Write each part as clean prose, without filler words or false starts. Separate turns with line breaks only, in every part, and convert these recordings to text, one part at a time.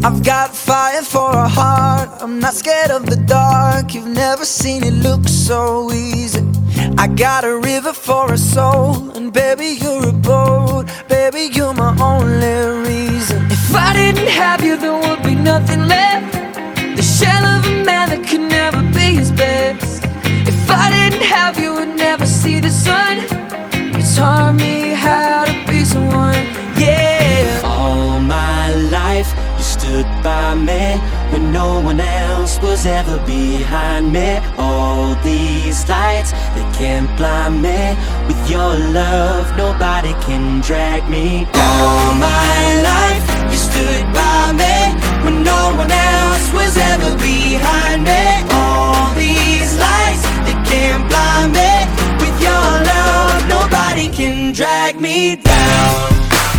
I've got fire for a heart, I'm not scared of the dark. You've never seen it look so easy. I got a river for a soul, and baby you're a boat. Baby you're my only reason. If I didn't have you there would be nothing left, the shell of a man that could never be his best. If I didn't have you would never see the sun. You taught me how to be someone, yeah.
All my life you stood by me when no one else was ever behind me. All these lights, they can't blind me. With your love, nobody can drag me down. All my life, you stood by me when no one else was ever behind me. All these lights, they can't blind me. With your love, nobody can drag me down.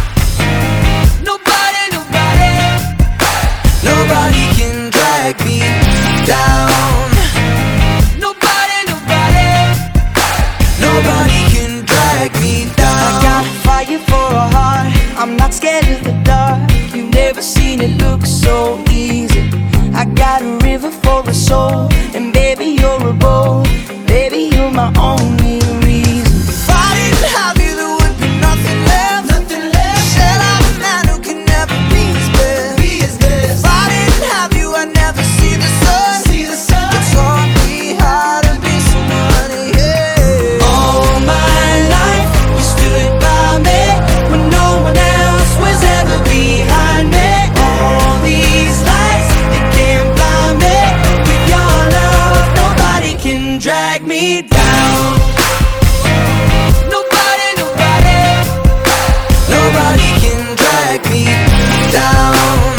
Nobody can drag me down. Nobody can drag me down. I got fire for a heart, I'm not scared of the dark. You've never seen it look so easy. I got a river for a soul, and baby you're a boat. Baby you're my only reason. If I didn't have you there would be nothing left, nothing left. Shell of a man who can never be his best. If I didn't have you I'd never see the sun. You taught me how to be someone, yeah.
All my life you stood by me when no one else was ever behind me. All these lights, they can't blind me. With your love, nobody can drag me down.
Nobody can drag me down.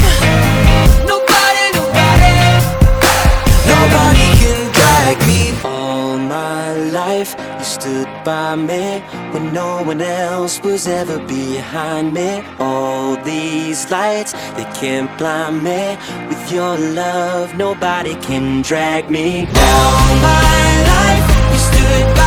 Nobody can drag me.
All my life you stood by me when no one else was ever behind me. All these lights, they can't blind me. With your love, nobody can drag me down. All my life you stood by